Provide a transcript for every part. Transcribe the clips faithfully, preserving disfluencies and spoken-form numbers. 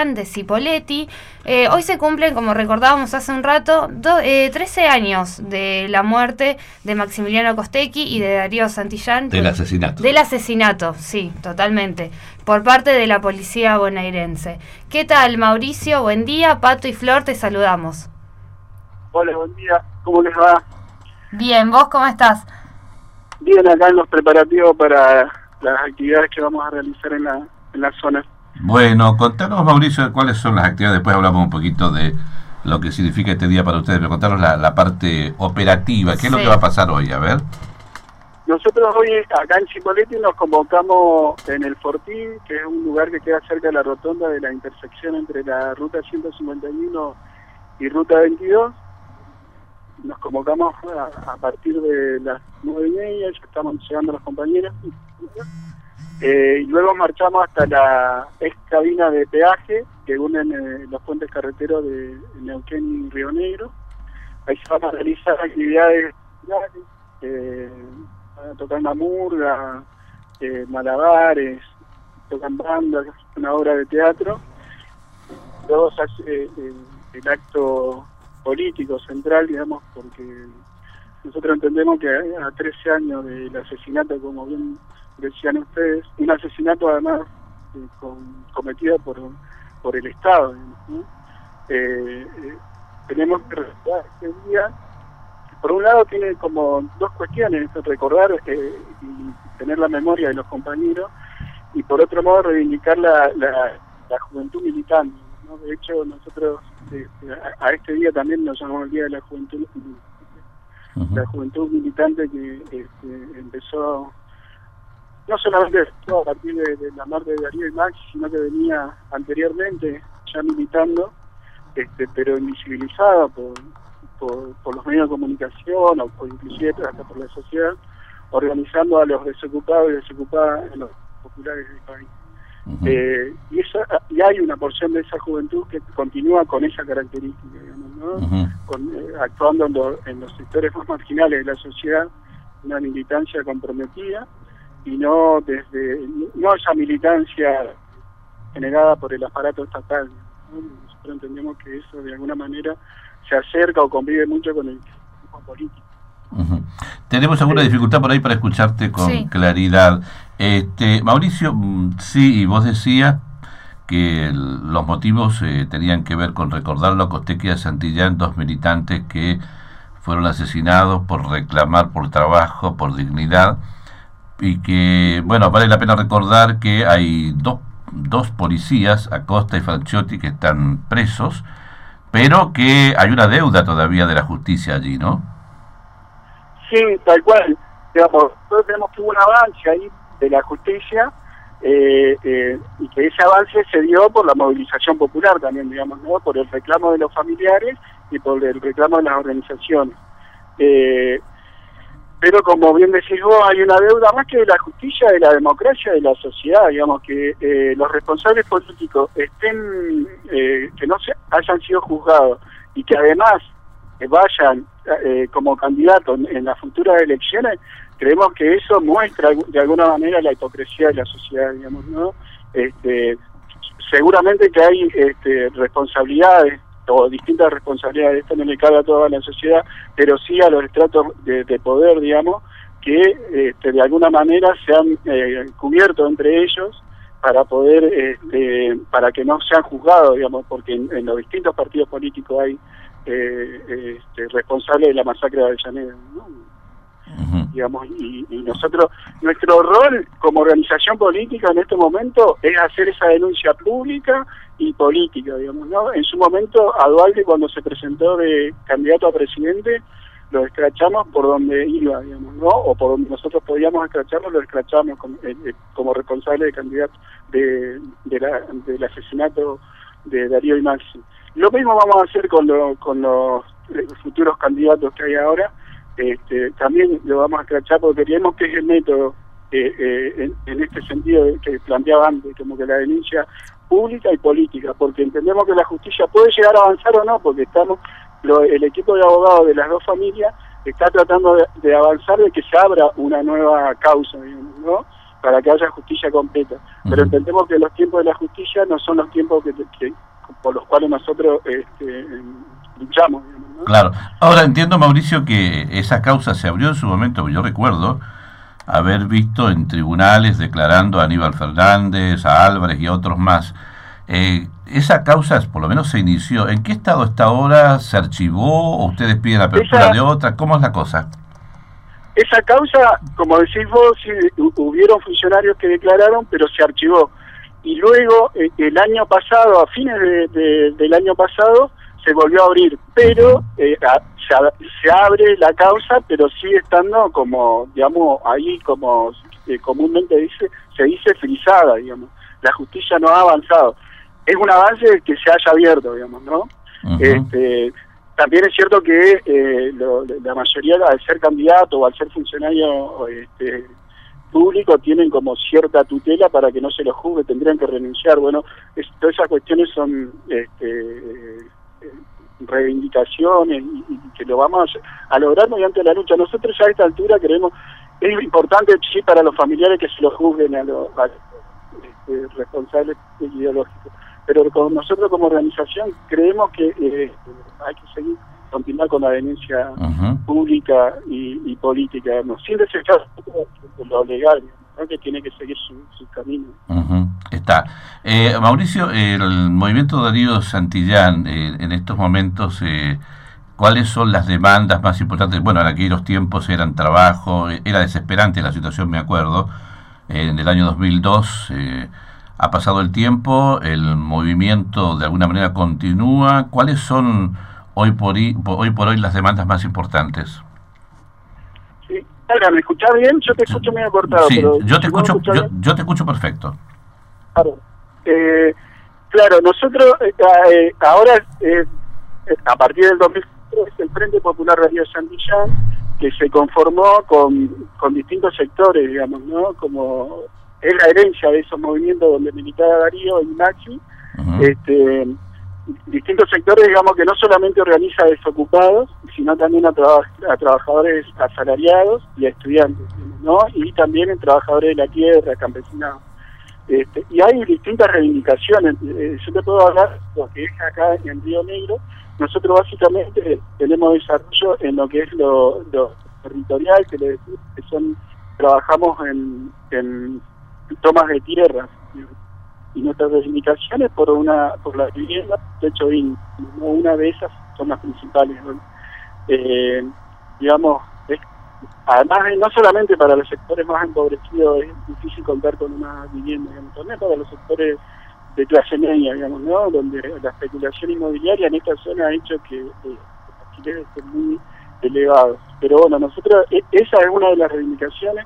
Santillán, de Cipolletti. Eh, hoy se cumplen, como recordábamos hace un rato, do, eh, trece años de la muerte de Maximiliano Costecchi y de Darío Santillán. Del asesinato. Del asesinato, sí, totalmente, por parte de la policía bonaerense. ¿Qué tal, Mauricio? Buen día, Pato y Flor, te saludamos. Hola, buen día, ¿cómo les va? Bien, ¿vos cómo estás? Bien, acá en los preparativos para las actividades que vamos a realizar en la, en la zona. Bueno, contanos, Mauricio, cuáles son las actividades. Después hablamos un poquito de lo que significa este día para ustedes, pero contanos la, la parte operativa. ¿Qué sí. es lo que va a pasar hoy? A ver. Nosotros hoy acá en Cipolletti nos convocamos en el Fortín, que es un lugar que queda cerca de la rotonda de la intersección entre la ruta ciento cincuenta y uno y ruta veintidós. Nos convocamos a, a partir de las nueve y media, ya estamos llegando los compañeros. Eh, y luego marchamos hasta la ex cabina de peaje que unen eh, los puentes carreteros de Neuquén y Río Negro. Ahí se van a realizar actividades, eh, van a tocar una murga, eh, malabares, tocan bandas, una obra de teatro. Luego se hace eh, el acto político central, digamos, porque nosotros entendemos que a trece años del asesinato, como bien decían ustedes, un asesinato además eh, con, cometido por por el Estado, ¿no? eh, eh, tenemos que recordar este día. Por un lado tiene como dos cuestiones: recordar eh, y tener la memoria de los compañeros, y por otro modo reivindicar la, la, la juventud militante, ¿no? De hecho, nosotros eh, a, a este día también nos llamamos el Día de la Juventud, uh-huh. la juventud militante que este, empezó no solamente a partir de, de la muerte de Darío y Max, sino que venía anteriormente ya militando, este, pero invisibilizada por, por, por los medios de comunicación o por, inclusive hasta por la sociedad, organizando a los desocupados y desocupadas en los populares del país. Uh-huh. eh, y, esa, y hay una porción de esa juventud que continúa con esa característica, digamos, ¿no? Uh-huh. con, eh, actuando en, lo, en los sectores más marginales de la sociedad, una militancia comprometida, y no desde no esa militancia generada por el aparato estatal, ¿no? Nosotros entendemos que eso de alguna manera se acerca o convive mucho con el con político. Uh-huh. Tenemos alguna sí. dificultad por ahí para escucharte con sí. claridad. Este, Mauricio, sí, vos decías que el, los motivos eh, tenían que ver con recordarlo a Costecchi y a Santillán, dos militantes que fueron asesinados por reclamar por trabajo, por dignidad, y que, bueno, vale la pena recordar que hay dos, dos policías, Acosta y Falciotti, que están presos, pero que hay una deuda todavía de la justicia allí, ¿no? Sí, tal cual. Digamos, nosotros tenemos que hubo un avance ahí de la justicia, eh, eh, y que ese avance se dio por la movilización popular también, digamos, ¿no? Por el reclamo de los familiares y por el reclamo de las organizaciones. Eh, pero como bien decís vos, hay una deuda más que de la justicia, de la democracia, de la sociedad, digamos, que eh, los responsables políticos estén, eh, que no se hayan sido juzgados y que además eh, vayan eh, como candidatos en, en las futuras elecciones. Creemos que eso muestra de alguna manera la hipocresía de la sociedad, digamos, ¿no? Este, seguramente que hay este, responsabilidades o distintas responsabilidades, esto no le cabe a toda la sociedad, pero sí a los estratos de, de poder, digamos, que este, de alguna manera se han eh, cubierto entre ellos para poder, este, para que no sean juzgados, digamos, porque en, en los distintos partidos políticos hay eh, este, responsables de la masacre de Avellaneda, ¿no? Uh-huh. Digamos, y, y nosotros, nuestro rol como organización política en este momento es hacer esa denuncia pública y política, digamos, ¿no? En su momento, a Dualde, cuando se presentó de candidato a presidente, lo escrachamos por donde iba, digamos, ¿no? O por donde nosotros podíamos escracharlo, lo escrachamos como, eh, como responsable de candidato de, de la, del asesinato de Darío y Maxi. Lo mismo vamos a hacer con, lo, con los futuros candidatos que hay ahora. Este, también lo vamos a escrachar porque creemos que es el método eh, eh, en, en este sentido que planteaba antes, como que la denuncia pública y política, porque entendemos que la justicia puede llegar a avanzar o no, porque estamos lo, el equipo de abogados de las dos familias está tratando de, de avanzar, de que se abra una nueva causa, digamos, ¿no? para que haya justicia completa. Pero uh-huh. entendemos que los tiempos de la justicia no son los tiempos que, que por los cuales nosotros este, luchamos, digamos, ¿no? Claro. Ahora entiendo, Mauricio, que esa causa se abrió en su momento. Yo recuerdo haber visto en tribunales declarando a Aníbal Fernández, a Álvarez y a otros más. Eh, esa causa, por lo menos, se inició. ¿En qué estado está ahora? ¿Se archivó o ustedes piden apertura esa, de otra? ¿Cómo es la cosa? Esa causa, como decís vos, sí, hubieron funcionarios que declararon, pero se archivó. Y luego, eh, el año pasado, a fines de, de, del año pasado, se volvió a abrir. Pero eh, a, se, se abre la causa, pero sigue estando como, digamos, ahí como eh, comúnmente dice, se dice frisada, digamos. La justicia no ha avanzado. Es un avance que se haya abierto, digamos, ¿no? Uh-huh. Este, también es cierto que eh, lo, la mayoría, al ser candidato o al ser funcionario este, público, tienen como cierta tutela para que no se los juzgue, tendrían que renunciar. Bueno, es, todas esas cuestiones son este, eh, reivindicaciones y, y que lo vamos a, a lograr mediante la lucha. Nosotros ya a esta altura creemos, es importante sí para los familiares que se los juzguen a los este, responsables ideológicos. Pero con nosotros como organización creemos que eh, hay que seguir, continuar con la denuncia uh-huh. pública y, y política, ¿no? Sin desechar lo legal, ¿no? Que tiene que seguir su, su camino. Uh-huh. Está. Eh, Mauricio, el movimiento Darío Santillán, eh, en estos momentos, eh, ¿cuáles son las demandas más importantes? Bueno, en aquellos tiempos eran trabajo, era desesperante la situación, me acuerdo, eh, en el año dos mil dos... Eh, ha pasado el tiempo, el movimiento de alguna manera continúa. ¿Cuáles son hoy por hoy, hoy, por hoy las demandas más importantes? Sí, ahora, ¿me escuchás bien? Yo te escucho medio cortado. Sí, pero yo te ¿no escucho, yo, yo te escucho perfecto. Claro, eh, claro nosotros eh, eh, ahora, eh, a partir del dos mil tres, el Frente Popular Darío Santillán, que se conformó con, con distintos sectores, digamos, ¿no? Como es la herencia de esos movimientos donde militaba Darío y Maxi, uh-huh. este, distintos sectores, digamos, que no solamente organiza a desocupados, sino también a, traba, a trabajadores asalariados y a estudiantes, ¿no? Y también en trabajadores de la tierra, campesinados. Este, y hay distintas reivindicaciones. Eh, yo te puedo hablar de lo que es acá en Río Negro. Nosotros básicamente tenemos desarrollo en lo que es lo, lo territorial, que, le, que son trabajamos en, en tomas de tierras, y nuestras reivindicaciones por una por la vivienda, techo digno, ¿no? Una de esas son las principales, ¿no? Eh, digamos, es, además no solamente para los sectores más empobrecidos es difícil contar con una vivienda, digamos, también para los sectores de clase media, digamos, ¿no? Donde la especulación inmobiliaria en esta zona ha hecho que eh, los alquileres estén muy elevados. Pero bueno, nosotros, esa es una de las reivindicaciones.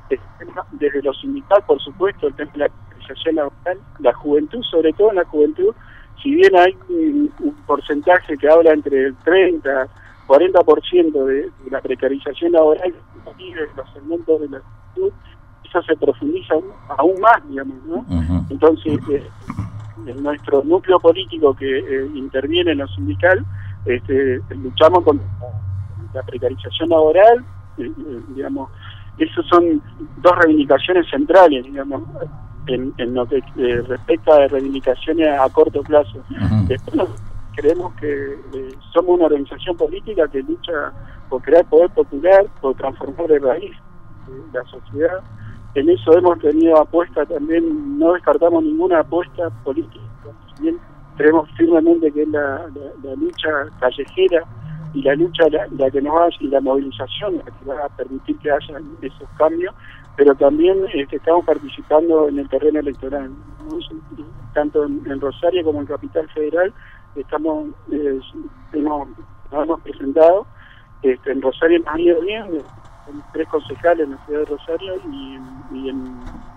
Desde lo sindical, por supuesto, el tema de la precarización laboral, la juventud, sobre todo en la juventud, si bien hay un, un porcentaje que habla entre el treinta, cuarenta por ciento de, de la precarización laboral y de los segmentos de la juventud, eso se profundiza aún, aún más, digamos, ¿no? Uh-huh. Entonces, eh, en nuestro núcleo político que eh, interviene en lo sindical, este, luchamos contra la precarización laboral, eh, eh, digamos. Esas son dos reivindicaciones centrales, digamos, en, en lo que eh, respecta a reivindicaciones a corto plazo. Uh-huh. Después creemos que eh, somos una organización política que lucha por crear poder popular, por transformar de raíz eh, la sociedad. En eso hemos tenido apuesta también, no descartamos ninguna apuesta política. También creemos firmemente que es la, la, la lucha callejera y la lucha la, la que nos va y la movilización la que va a permitir que haya esos cambios, pero también este, estamos participando en el terreno electoral, ¿no? Tanto en, en Rosario como en Capital Federal estamos eh, hemos, nos hemos presentado. Este, en Rosario nos ha ido bien, con tres concejales en la ciudad de Rosario, y, y en,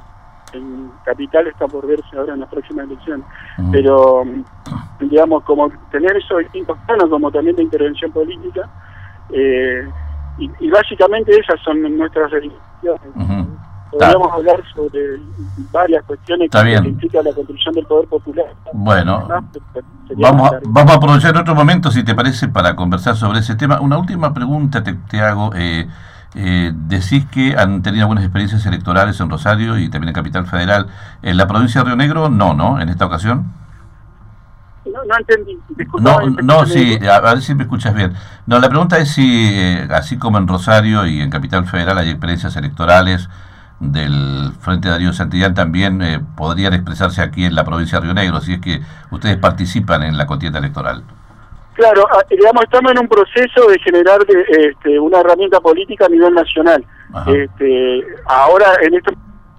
en Capital está por verse ahora en la próxima elección. Uh-huh. Pero digamos, como tener esos distintos planos, como también de intervención política, eh, y, y básicamente esas son nuestras reivindicaciones. Uh-huh. Podríamos ah. hablar sobre varias cuestiones Está que bien. implica la construcción del poder popular. Bueno, vamos a, vamos a aprovechar otro momento, si te parece, para conversar sobre ese tema. Una última pregunta te, te hago. Eh, Eh, decís que han tenido algunas experiencias electorales en Rosario y también en Capital Federal. ¿En la provincia de Río Negro no, no, en esta ocasión? No, no entendí. No, no, sí, a, a ver si me escuchas bien. No, la pregunta es si, eh, así como en Rosario y en Capital Federal hay experiencias electorales del Frente Darío Santillán, también eh, podrían expresarse aquí en la provincia de Río Negro, si es que ustedes participan en la contienda electoral. Claro, digamos, estamos en un proceso de generar de, este, una herramienta política a nivel nacional. Este, ahora, en esto...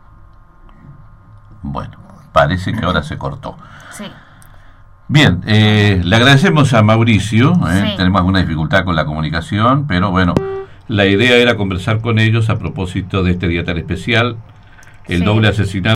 Bueno, parece que ahora se cortó. Sí. Bien, eh, le agradecemos a Mauricio, eh, sí. tenemos alguna dificultad con la comunicación, pero bueno, la idea era conversar con ellos a propósito de este día tan especial, el sí. doble asesinato.